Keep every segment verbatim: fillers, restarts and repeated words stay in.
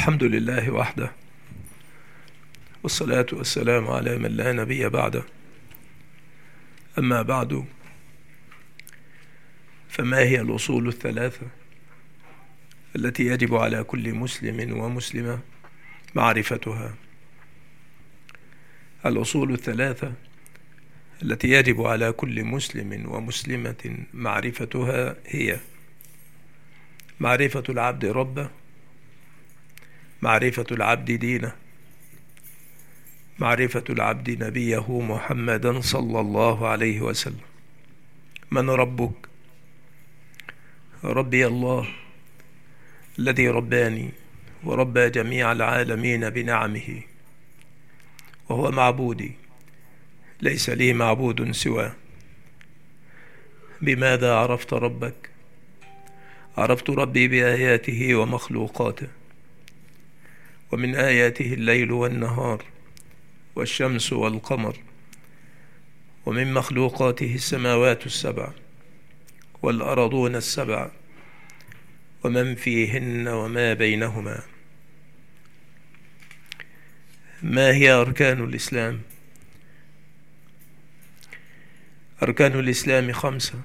الحمد لله وحده، والصلاة والسلام على من لا نبي بعده. أما بعد، فما هي الأصول الثلاثة التي يجب على كل مسلم ومسلمة معرفتها؟ الأصول الثلاثة التي يجب على كل مسلم ومسلمة معرفتها هي: معرفة العبد ربه، معرفة العبد دينه، معرفة العبد نبيه محمدا صلى الله عليه وسلم. من ربك؟ ربي الله الذي رباني وربى جميع العالمين بنعمه، وهو معبودي، ليس لي معبود سواه. بماذا عرفت ربك؟ عرفت ربي بآياته ومخلوقاته، ومن آياته الليل والنهار والشمس والقمر، ومن مخلوقاته السماوات السبع والأرضون السبع ومن فيهن وما بينهما. ما هي أركان الإسلام؟ أركان الإسلام خمسة،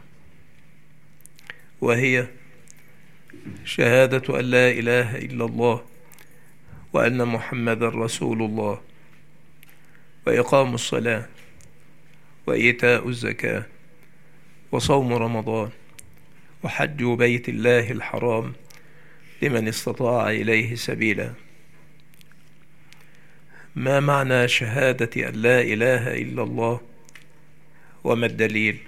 وهي: شهادة أن لا إله إلا الله وأن محمدا رسول الله، وإقام الصلاة، وإيتاء الزكاة، وصوم رمضان، وحج بيت الله الحرام لمن استطاع إليه سبيلا. ما معنى شهادة أن لا إله إلا الله، وما الدليل؟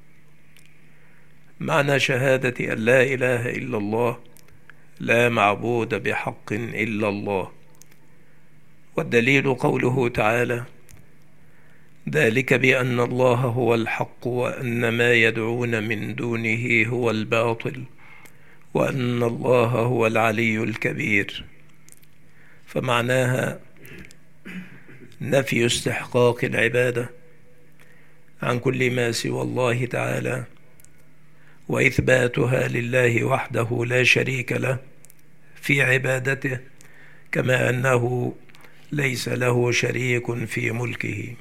معنى شهادة أن لا إله إلا الله: لا معبود بحق إلا الله. والدليل قوله تعالى: ذلك بأن الله هو الحق وأن ما يدعون من دونه هو الباطل وأن الله هو العلي الكبير. فمعناها نفي استحقاق العبادة عن كل ما سوى الله تعالى، وإثباتها لله وحده لا شريك له في عبادته، كما أنه ليس له شريك في ملكه.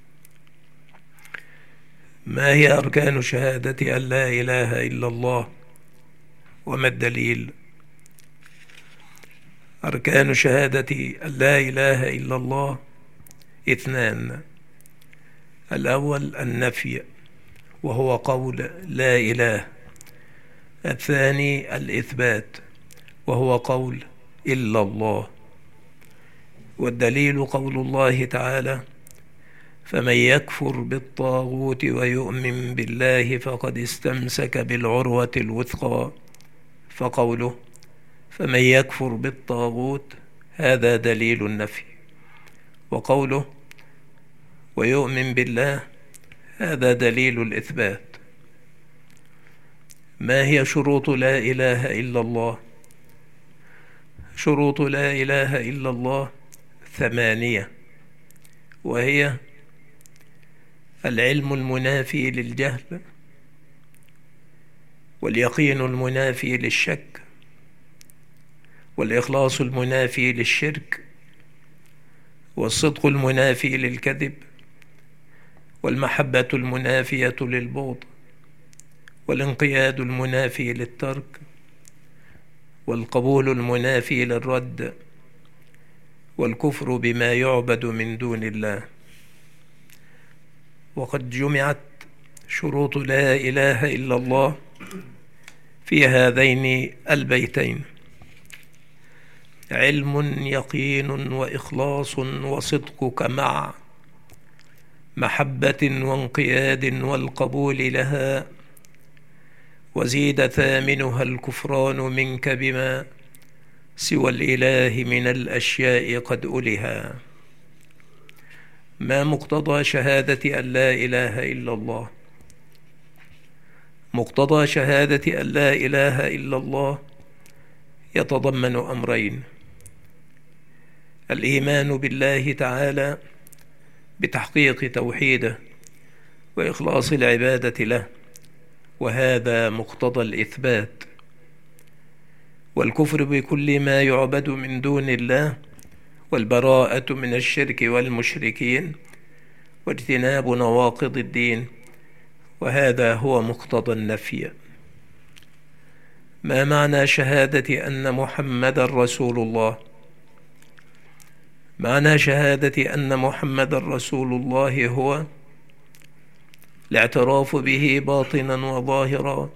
ما هي أركان شهادة أن لا إله إلا الله، وما الدليل؟ أركان شهادة أن لا إله إلا الله اثنان: الأول النفي، وهو قول لا إله. الثاني الإثبات، وهو قول إلا الله. والدليل قول الله تعالى: فمن يكفر بالطاغوت ويؤمن بالله فقد استمسك بالعروة الوثقى. فقوله فمن يكفر بالطاغوت هذا دليل النفي، وقوله ويؤمن بالله هذا دليل الإثبات. ما هي شروط لا إله إلا الله؟ شروط لا إله إلا الله ثمانية، وهي: العلم المنافي للجهل، واليقين المنافي للشك، والإخلاص المنافي للشرك، والصدق المنافي للكذب، والمحبة المنافية للبغض، والانقياد المنافي للترك، والقبول المنافي للرد، والكفر بما يعبد من دون الله. وقد جمعت شروط لا إله إلا الله في هذين البيتين: علم يقين وإخلاص وصدقك مع محبة وانقياد والقبول لها، وزيد ثامنها الكفران منك بما سوى الإله من الأشياء قد ألها. ما مقتضى شهادة أن لا إله إلا الله؟ مقتضى شهادة أن لا إله إلا الله يتضمن أمرين: الإيمان بالله تعالى بتحقيق توحيده وإخلاص العبادة له، وهذا مقتضى الإثبات، والكفر بكل ما يعبد من دون الله، والبراءة من الشرك والمشركين، واجتناب نواقض الدين. وهذا هو مقتضى النفي. ما معنى شهادة أن محمدًا رسول الله؟ معنى شهادة أن محمدًا رسول الله هو الاعتراف به باطنًا وظاهرًا،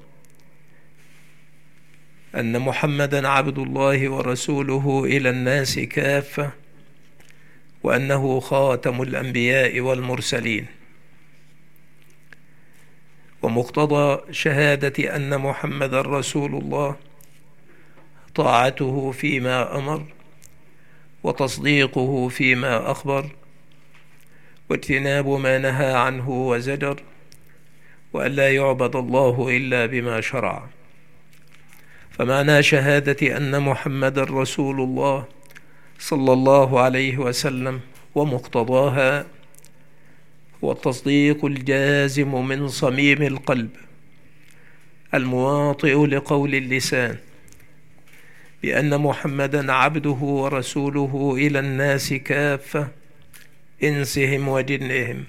أن محمدًا عبد الله ورسوله إلى الناس كافة، وأنه خاتم الأنبياء والمرسلين. ومقتضى شهادة أن محمدًا رسول الله طاعته فيما أمر، وتصديقه فيما أخبر، واجتناب ما نهى عنه وزجر، وأن لا يعبد الله إلا بما شرع. فمعنى شهادة أن محمدًا رسول الله صلى الله عليه وسلم ومقتضاها هو التصديق الجازم من صميم القلب المواطئ لقول اللسان بأن محمدًا عبده ورسوله إلى الناس كافة، إنسهم وجنهم،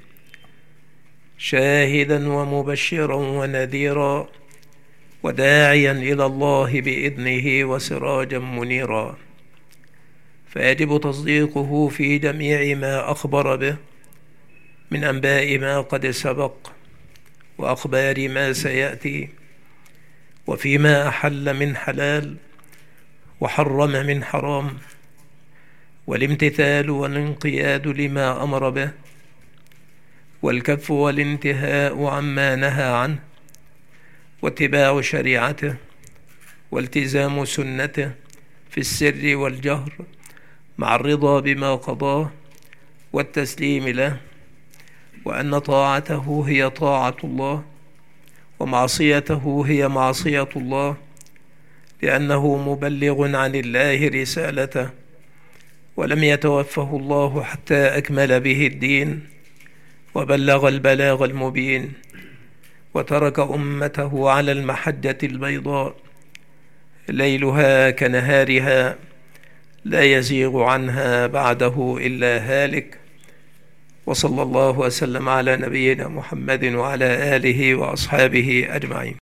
شاهدًا ومبشرًا ونذيرًا، وداعيًا إلى الله بإذنه وسراجًا منيرًا. فيجب تصديقه في جميع ما أخبر به من أنباء ما قد سبق، وأخبار ما سيأتي، وفيما أحل من حلال وحرم من حرام، والامتثال والانقياد لما أمر به، والكف والانتهاء عما نهى عنه، واتباع شريعته، والتزام سنته في السر والجهر، مع الرضا بما قضاه والتسليم له، وأن طاعته هي طاعة الله، ومعصيته هي معصية الله، لأنه مبلغ عن الله رسالته، ولم يتوفه الله حتى أكمل به الدين وبلغ البلاغ المبين، وترك أمته على المحجة البيضاء ليلها كنهارها لا يزيغ عنها بعده إلا هالك. وصلى الله وسلم على نبينا محمد وعلى آله وأصحابه أجمعين.